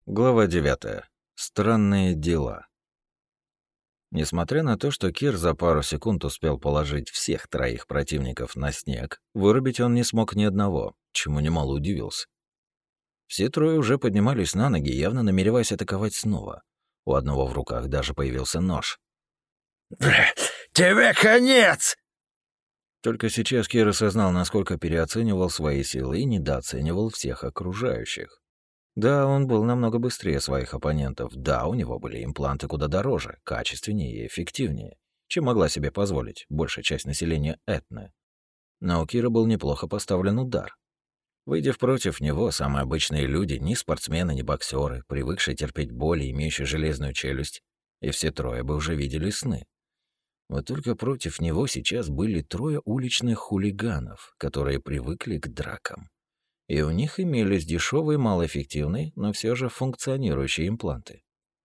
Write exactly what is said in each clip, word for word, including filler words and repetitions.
Глава девятая. Странные дела. Несмотря на то, что Кир за пару секунд успел положить всех троих противников на снег, вырубить он не смог ни одного, чему немало удивился. Все трое уже поднимались на ноги, явно намереваясь атаковать снова. У одного в руках даже появился нож. «Тебе конец!» Только сейчас Кир осознал, насколько переоценивал свои силы и недооценивал всех окружающих. Да, он был намного быстрее своих оппонентов. Да, у него были импланты куда дороже, качественнее и эффективнее, чем могла себе позволить большая часть населения Этны. Но у Кира был неплохо поставлен удар. Выйдя против него, самые обычные люди, ни спортсмены, ни боксеры, привыкшие терпеть боль и имеющие железную челюсть, и все трое бы уже видели сны. Вот только против него сейчас были трое уличных хулиганов, которые привыкли к дракам. И у них имелись дешевые, малоэффективные, но все же функционирующие импланты.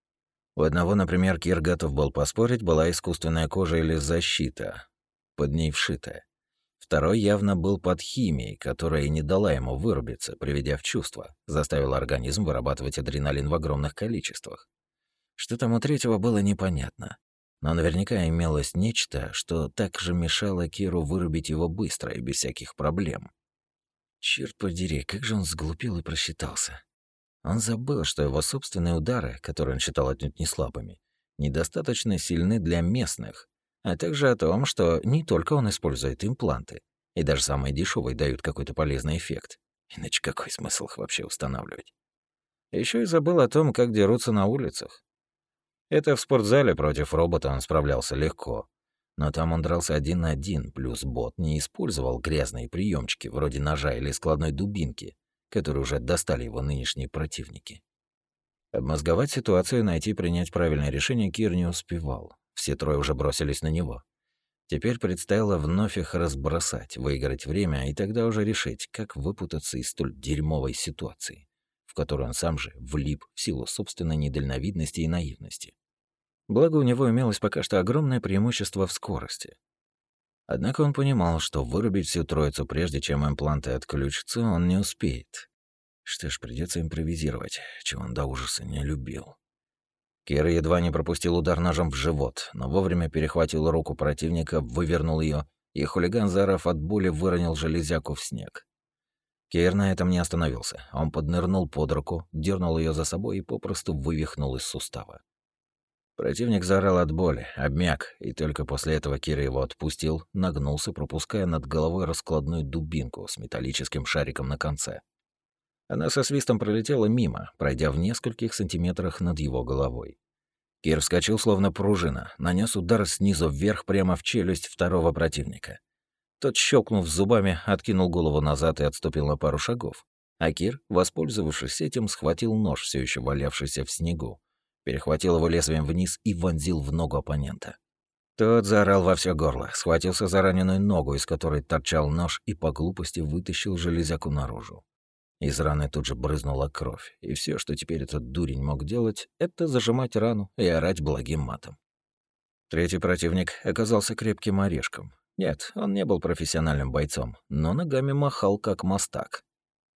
У одного, например, Кир готов был поспорить, была искусственная кожа или защита, под ней вшитая. Второй явно был под химией, которая и не дала ему вырубиться, приведя в чувство, заставила организм вырабатывать адреналин в огромных количествах. Что там у третьего было непонятно. Но наверняка имелось нечто, что также мешало Киру вырубить его быстро и без всяких проблем. Черт подери, как же он сглупил и просчитался. Он забыл, что его собственные удары, которые он считал отнюдь не слабыми, недостаточно сильны для местных, а также о том, что не только он использует импланты, и даже самые дешевые дают какой-то полезный эффект. Иначе какой смысл их вообще устанавливать? Еще и забыл о том, как дерутся на улицах. Это в спортзале против робота он справлялся легко. Но там он дрался один на один, плюс бот не использовал грязные приемчики вроде ножа или складной дубинки, которые уже достали его нынешние противники. Обмозговать ситуацию, найти и принять правильное решение Кир не успевал. Все трое уже бросились на него. Теперь предстояло вновь их разбросать, выиграть время и тогда уже решить, как выпутаться из столь дерьмовой ситуации, в которую он сам же влип в силу собственной недальновидности и наивности. Благо, у него имелось пока что огромное преимущество в скорости. Однако он понимал, что вырубить всю троицу, прежде чем импланты отключатся, он не успеет. Что ж, придется импровизировать, чего он до ужаса не любил. Кир едва не пропустил удар ножом в живот, но вовремя перехватил руку противника, вывернул ее, и хулиган, заорав от боли, выронил железяку в снег. Кир на этом не остановился. Он поднырнул под руку, дернул ее за собой и попросту вывихнул из сустава. Противник заорал от боли, обмяк, и только после этого Кир его отпустил, нагнулся, пропуская над головой раскладную дубинку с металлическим шариком на конце. Она со свистом пролетела мимо, пройдя в нескольких сантиметрах над его головой. Кир вскочил словно пружина, нанес удар снизу вверх прямо в челюсть второго противника. Тот, щелкнув зубами, откинул голову назад и отступил на пару шагов. А Кир, воспользовавшись этим, схватил нож, все еще валявшийся в снегу, перехватил его лезвием вниз и вонзил в ногу оппонента. Тот заорал во всё горло, схватился за раненую ногу, из которой торчал нож, и по глупости вытащил железяку наружу. Из раны тут же брызнула кровь, и все, что теперь этот дурень мог делать, это зажимать рану и орать благим матом. Третий противник оказался крепким орешком. Нет, он не был профессиональным бойцом, но ногами махал как мастак.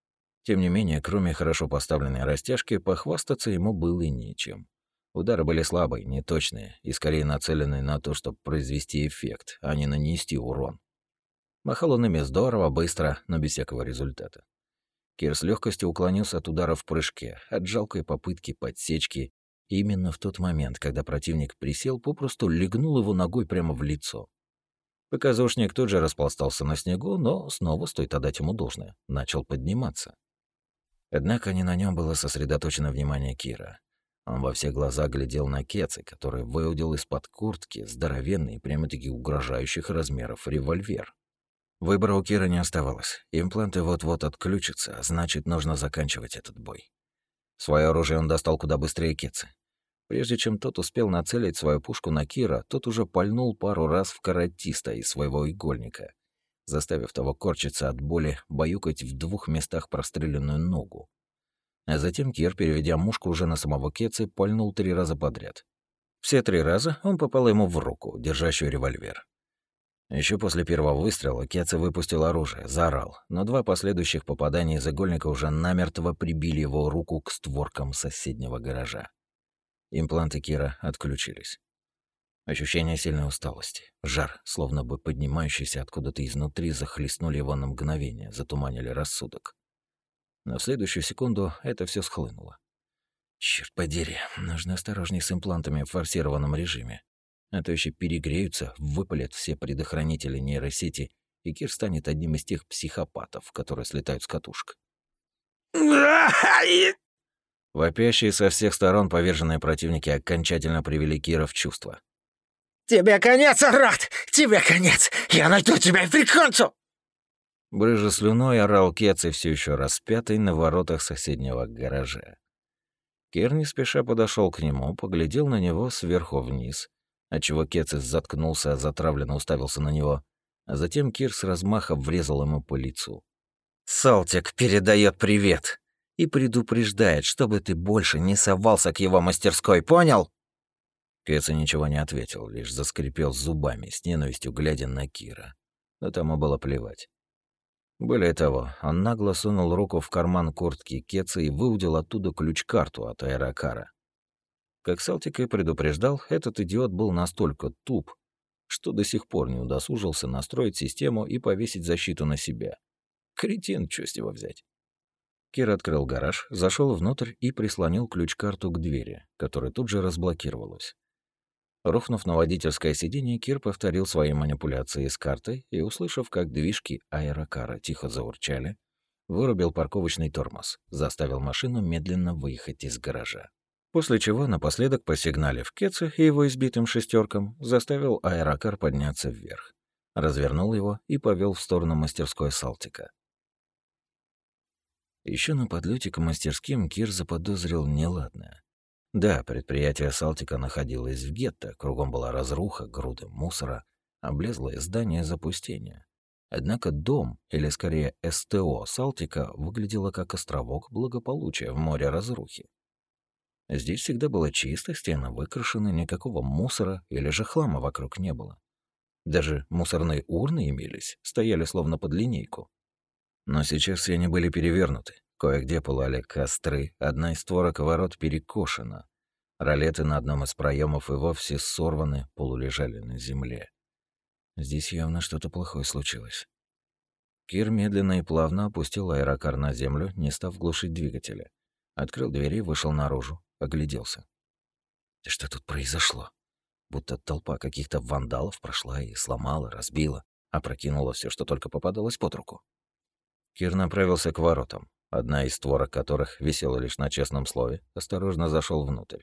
Тем не менее, кроме хорошо поставленной растяжки, похвастаться ему было и нечем. Удары были слабые, неточные и скорее нацеленные на то, чтобы произвести эффект, а не нанести урон. Махал он ими здорово, быстро, но без всякого результата. Кир с легкостью уклонился от удара в прыжке, от жалкой попытки подсечки. И именно в тот момент, когда противник присел, попросту легнул его ногой прямо в лицо. Показушник тут же распластался на снегу, но снова, стоит отдать ему должное, начал подниматься. Однако не на нем было сосредоточено внимание Кира. Он во все глаза глядел на Кецы, который выудил из-под куртки здоровенный, прямо-таки угрожающих размеров револьвер. Выбора у Кира не оставалось. Импланты вот-вот отключатся, а значит, нужно заканчивать этот бой. Свое оружие он достал куда быстрее Кецы. Прежде чем тот успел нацелить свою пушку на Кира, тот уже пальнул пару раз в каратиста из своего игольника, заставив того корчиться от боли, баюкать в двух местах простреленную ногу. А затем Кир, переведя мушку уже на самого Кецы, пальнул три раза подряд. Все три раза он попал ему в руку, держащую револьвер. Еще после первого выстрела Кеца выпустил оружие, заорал, но два последующих попадания из игольника уже намертво прибили его руку к створкам соседнего гаража. Импланты Кира отключились. Ощущение сильной усталости, жар, словно бы поднимающийся откуда-то изнутри, захлестнули его на мгновение, затуманили рассудок. Но в следующую секунду это все схлынуло. Черт подери, нужно осторожней с имплантами в форсированном режиме. А то еще перегреются, выпалят все предохранители нейросети, и Кир станет одним из тех психопатов, которые слетают с катушек. Вопящие со всех сторон поверженные противники окончательно привели Кира в чувство. «Тебе конец, Арат! Тебе конец! Я найду тебя и прикончу!» Брыжа слюной орал Кеци, все еще распятый на воротах соседнего гаража. Кир не спеша подошел к нему, поглядел на него сверху вниз, отчего Кеци заткнулся, затравленно уставился на него, а затем Кир с размаха врезал ему по лицу. «Салтик передает привет и предупреждает, чтобы ты больше не совался к его мастерской, понял?» Кеци ничего не ответил, лишь заскрипел зубами, с ненавистью глядя на Кира. Но тому было плевать. Более того, он нагло сунул руку в карман куртки Кеца и выудил оттуда ключ-карту от аэрокара. Как Салтик и предупреждал, этот идиот был настолько туп, что до сих пор не удосужился настроить систему и повесить защиту на себя. Кретин, чё с него взять? Кир открыл гараж, зашел внутрь и прислонил ключ-карту к двери, которая тут же разблокировалась. Рухнув на водительское сиденье, Кир повторил свои манипуляции с картой и, услышав, как движки аэрокара тихо заурчали, вырубил парковочный тормоз, заставил машину медленно выехать из гаража. После чего, напоследок посигналив Кеце и его избитым шестеркам, заставил аэрокар подняться вверх, развернул его и повел в сторону мастерской Салтика. Еще на подлете к мастерским Кир заподозрил неладное. Да, предприятие Салтика находилось в гетто, кругом была разруха, груды мусора, облезлое здание запустения. Однако дом, или скорее СТО Салтика, выглядело как островок благополучия в море разрухи. Здесь всегда было чисто, стены выкрашены, никакого мусора или же хлама вокруг не было. Даже мусорные урны имелись, стояли словно под линейку. Но сейчас все они были перевернуты. Кое-где пылали костры, одна из створок ворот перекошена. Ролеты на одном из проемов и вовсе сорваны, полулежали на земле. Здесь явно что-то плохое случилось. Кир медленно и плавно опустил аэрокар на землю, не став глушить двигателя. Открыл двери, вышел наружу, огляделся. Да что тут произошло? Будто толпа каких-то вандалов прошла и сломала, разбила, опрокинула все, что только попадалось под руку. Кир направился к воротам, одна из створок которых висела лишь на честном слове, осторожно зашел внутрь.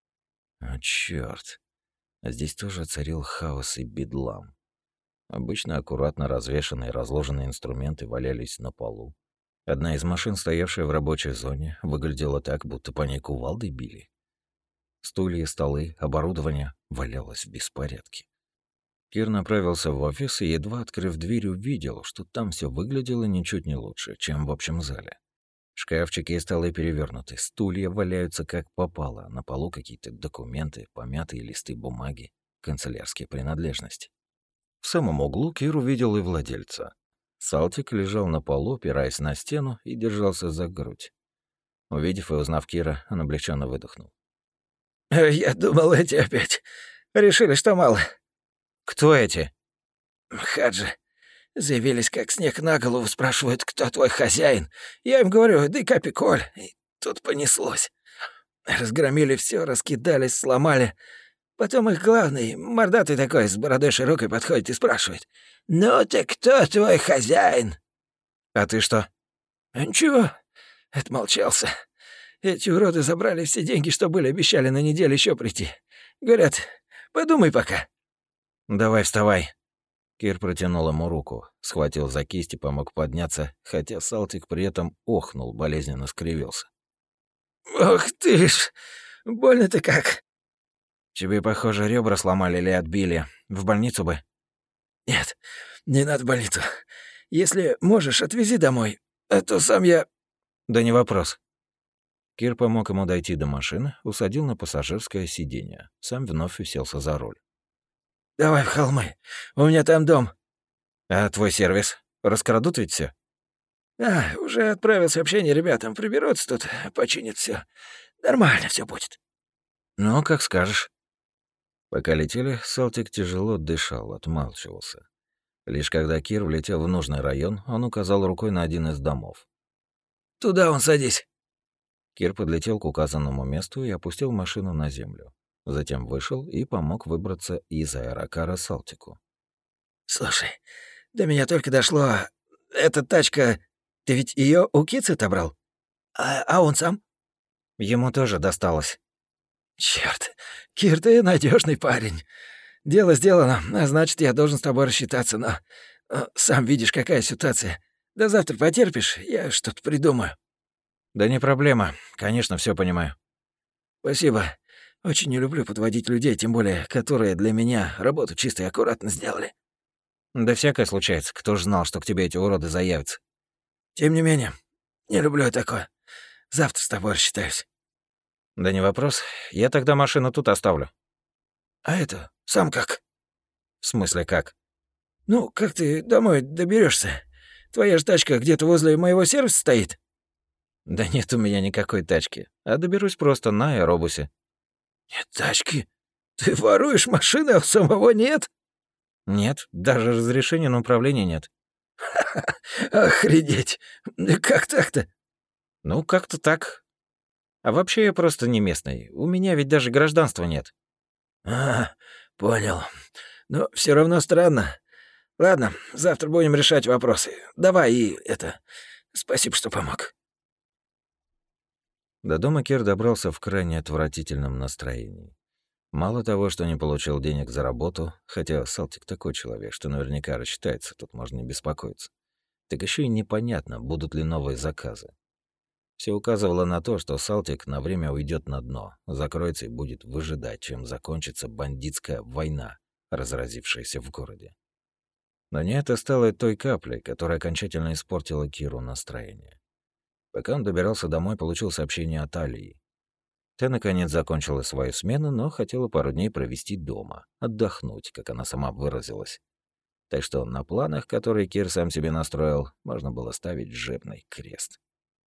О, чёрт. А здесь тоже царил хаос и бедлам. Обычно аккуратно развешанные и разложенные инструменты валялись на полу. Одна из машин, стоявшая в рабочей зоне, выглядела так, будто по ней кувалдой били. Стулья, столы, оборудование валялось в беспорядке. Кир направился в офис и, едва открыв дверь, увидел, что там все выглядело ничуть не лучше, чем в общем зале. Шкафчики и столы перевернуты, стулья валяются как попало, на полу какие-то документы, помятые листы бумаги, канцелярские принадлежности. В самом углу Кир увидел и владельца. Салтик лежал на полу, опираясь на стену, и держался за грудь. Увидев и узнав Кира, он облегченно выдохнул. «Я думал, эти опять решили, что мало». «Кто эти?» «Хаджи. Заявились, как снег на голову, спрашивают, кто твой хозяин. Я им говорю, да и Капиколь. И тут понеслось. Разгромили все, раскидались, сломали. Потом их главный, мордатый такой, с бородой широкой, подходит и спрашивает. «Ну ты кто твой хозяин?» «А ты что?» «Ничего, отмолчался. Эти уроды забрали все деньги, что были, обещали на неделю еще прийти. Говорят, подумай пока». «Давай вставай». Кир протянул ему руку, схватил за кисть и помог подняться, хотя Салтик при этом охнул, болезненно скривился. «Ох ты ж, больно-то как». «Тебе, похоже, ребра сломали или отбили. В больницу бы». «Нет, не надо в больницу. Если можешь, отвези домой, а то сам я...» «Да не вопрос». Кир помог ему дойти до машины, усадил на пассажирское сиденье, сам вновь уселся за руль. Давай в холмы. У меня там дом. А твой сервис? Раскрадут ведь все? А, уже отправил сообщение ребятам. Приберутся тут, починят все. Нормально все будет. Ну, как скажешь. Пока летели, Салтик тяжело дышал, отмалчивался. Лишь когда Кир влетел в нужный район, он указал рукой на один из домов. Туда он садись. Кир подлетел к указанному месту и опустил машину на землю. Затем вышел и помог выбраться из аэрокара Салтику. Слушай, до меня только дошло. Эта тачка... Ты ведь ее у Кицы отобрал? А, а он сам? Ему тоже досталось. Черт, Кир, ты надежный парень. Дело сделано, а значит, я должен с тобой рассчитаться, но... э, Сам видишь, какая ситуация. До завтра потерпишь, я что-то придумаю. Да не проблема, конечно, все понимаю. Спасибо. Очень не люблю подводить людей, тем более, которые для меня работу чисто и аккуратно сделали. Да всякое случается, кто ж знал, что к тебе эти уроды заявятся. Тем не менее, не люблю я такое. Завтра с тобой рассчитаюсь. Да не вопрос, я тогда машину тут оставлю. А это, сам как? В смысле как? Ну, как ты домой доберешься? Твоя же тачка где-то возле моего сервиса стоит? Да нет у меня никакой тачки, а доберусь просто на аэробусе. Нет тачки? Ты воруешь машины, а у самого нет? Нет, даже разрешения на управление нет. Охренеть! Как так-то? Ну, как-то так. А вообще я просто не местный. У меня ведь даже гражданства нет. А, понял. Но все равно странно. Ладно, завтра будем решать вопросы. Давай и это... Спасибо, что помог. До дома Кир добрался в крайне отвратительном настроении. Мало того, что не получил денег за работу, хотя Салтик такой человек, что наверняка рассчитается, тут можно не беспокоиться, так еще и непонятно, будут ли новые заказы. Все указывало на то, что Салтик на время уйдет на дно, закроется и будет выжидать, чем закончится бандитская война, разразившаяся в городе. Но не это стало той каплей, которая окончательно испортила Киру настроение. Пока он добирался домой, получил сообщение от Алии. Та, наконец, закончила свою смену, но хотела пару дней провести дома, отдохнуть, как она сама выразилась. Так что на планах, которые Кир сам себе настроил, можно было ставить жирный крест.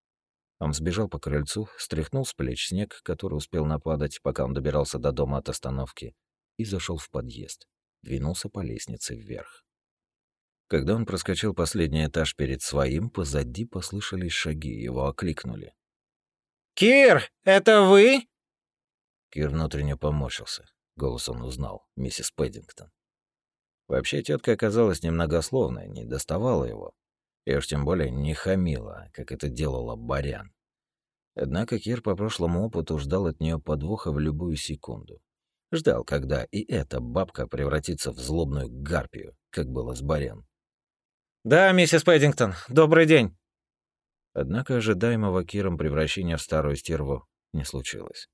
Он сбежал по крыльцу, стряхнул с плеч снег, который успел нападать, пока он добирался до дома от остановки, и зашел в подъезд. Двинулся по лестнице вверх. Когда он проскочил последний этаж перед своим, позади послышались шаги, его окликнули. «Кир, это вы?» Кир внутренне поморщился. Голос он узнал, миссис Пэддингтон. Вообще, тетка оказалась немногословной, не доставала его. И уж тем более не хамила, как это делала Барян. Однако Кир по прошлому опыту ждал от нее подвоха в любую секунду. Ждал, когда и эта бабка превратится в злобную гарпию, как было с Барян. «Да, миссис Пэддингтон, добрый день». Однако ожидаемого Киром превращения в старую стерву не случилось.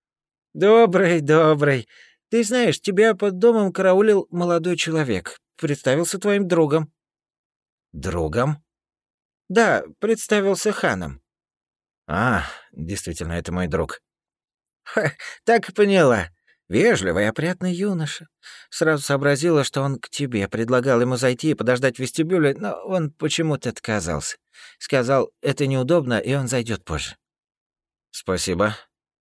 «Добрый, добрый. Ты знаешь, тебя под домом караулил молодой человек. Представился твоим другом». «Другом?» «Да, представился Ханом». «А, действительно, это мой друг». «Ха, так и поняла. Вежливый, опрятный юноша. Сразу сообразила, что он к тебе. Предлагал ему зайти и подождать в вестибюле, но он почему-то отказался. Сказал, это неудобно, и он зайдет позже». «Спасибо».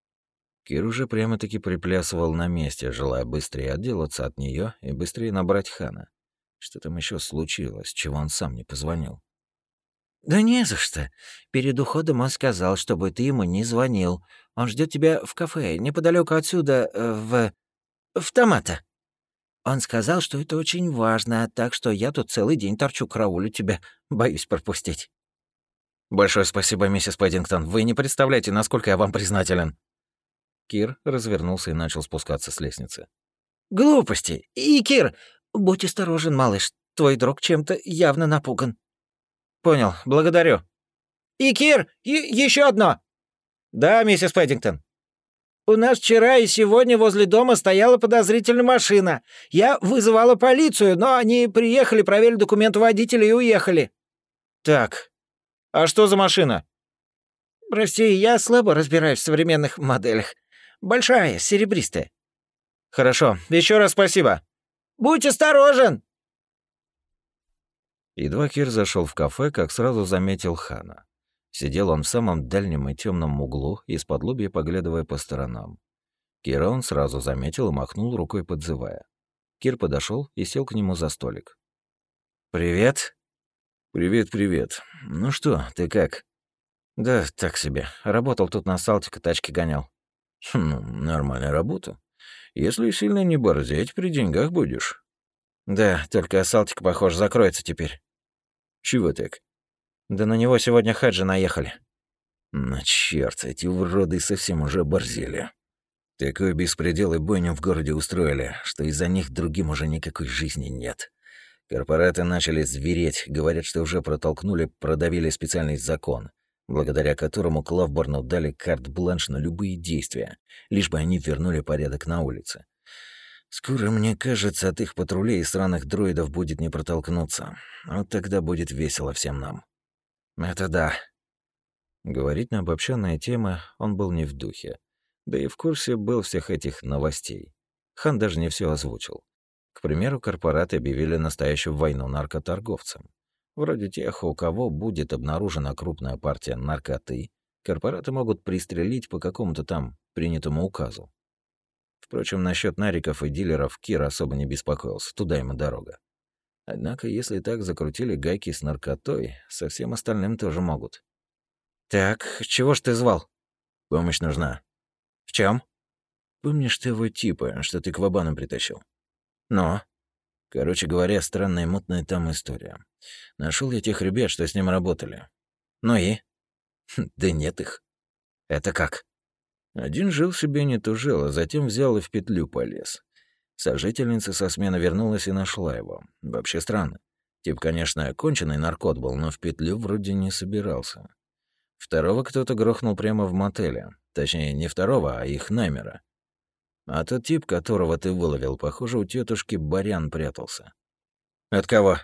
Кир уже прямо-таки приплясывал на месте, желая быстрее отделаться от нее и быстрее набрать Хана. Что там еще случилось, чего он сам не позвонил? «Да не за что. Перед уходом он сказал, чтобы ты ему не звонил. Он ждет тебя в кафе, неподалеку отсюда, э, в... в Томата. Он сказал, что это очень важно, так что я тут целый день торчу, караулю тебя. Боюсь пропустить». «Большое спасибо, миссис Пэддингтон. Вы не представляете, насколько я вам признателен». Кир развернулся и начал спускаться с лестницы. «Глупости. И, Кир, будь осторожен, малыш. Твой друг чем-то явно напуган». «Понял, благодарю». «И, Кир, еще одно!» «Да, миссис Пэддингтон». «У нас вчера и сегодня возле дома стояла подозрительная машина. Я вызывала полицию, но они приехали, проверили документы водителя и уехали». «Так, а что за машина?» «Прости, я слабо разбираюсь в современных моделях. Большая, серебристая». «Хорошо, еще раз спасибо». Будь осторожен!» Едва Кир зашел в кафе, как сразу заметил Хана. Сидел он в самом дальнем и темном углу, из-под лобья поглядывая по сторонам. Кира он сразу заметил и махнул рукой, подзывая. Кир подошел и сел к нему за столик. «Привет». «Привет, привет. Ну что, ты как?» «Да, так себе. Работал тут на Салтика, тачки гонял». «Хм, нормальная работа. Если сильно не борзеть, при деньгах будешь». «Да, только Салтик, похоже, закроется теперь». «Чего так?» «Да на него сегодня хаджи наехали». «На чёрт, эти уроды совсем уже оборзели. Такой беспредел и бойню в городе устроили, что из-за них другим уже никакой жизни нет. Корпораты начали звереть, говорят, что уже протолкнули, продавили специальный закон, благодаря которому Клавборну дали карт-бланш на любые действия, лишь бы они вернули порядок на улице. Скоро, мне кажется, от их патрулей и сраных дроидов будет не протолкнуться. Вот тогда будет весело всем нам». «Это да». Говорить на обобщенные темы он был не в духе. Да и в курсе был всех этих новостей. Хан даже не все озвучил. К примеру, корпораты объявили настоящую войну наркоторговцам. Вроде тех, у кого будет обнаружена крупная партия наркоты, корпораты могут пристрелить по какому-то там принятому указу. Впрочем, насчет нариков и дилеров Кир особо не беспокоился, туда им и дорога. Однако, если так закрутили гайки с наркотой, со всем остальным тоже могут. «Так, чего ж ты звал?» «Помощь нужна». «В чем? «Помнишь того типа, что ты к Вабану притащил?» «Но?» «Короче говоря, странная мутная там история. Нашел я тех ребят, что с ним работали». «Ну и?» «Да нет их». «Это как?» Один жил себе, не тужил, а затем взял и в петлю полез. Сожительница со смены вернулась и нашла его. Вообще странно. Тип, конечно, конченый наркот был, но в петлю вроде не собирался. Второго кто-то грохнул прямо в мотеле. Точнее, не второго, а их намера. А тот тип, которого ты выловил, похоже, у тетушки Барян прятался. «От кого?»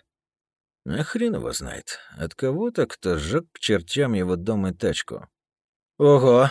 А хрен его знает. От кого-то, кто сжег к чертям его дом и тачку. «Ого!»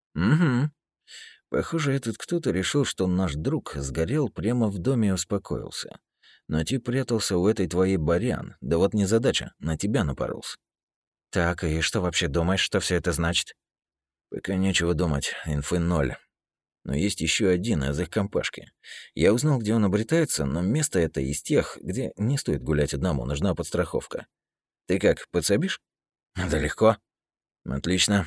Угу. Похоже, этот кто-то решил, что наш друг сгорел прямо в доме и успокоился. Но тип прятался у этой твоей Барян. Да вот незадача, на тебя напоролся. «Так, и что вообще думаешь, что все это значит?» Пока нечего думать, инфы ноль. Но есть еще один из их компашки. Я узнал, где он обретается, но место это из тех, где не стоит гулять одному, нужна подстраховка. Ты как, подсобишь? «Да легко». Отлично.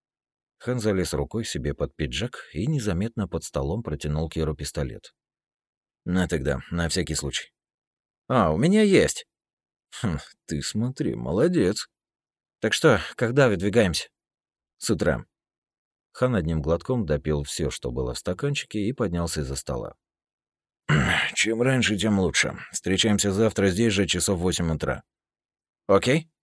Хан залез рукой себе под пиджак и незаметно под столом протянул Киру пистолет. На тогда, на всякий случай. «А, у меня есть». Хм, ты смотри, молодец. «Так что, когда выдвигаемся?» С утра. Хан одним глотком допил все, что было в стаканчике, и поднялся из-за стола. Чем раньше, тем лучше. Встречаемся завтра здесь же, часов восемь утра. «Окей».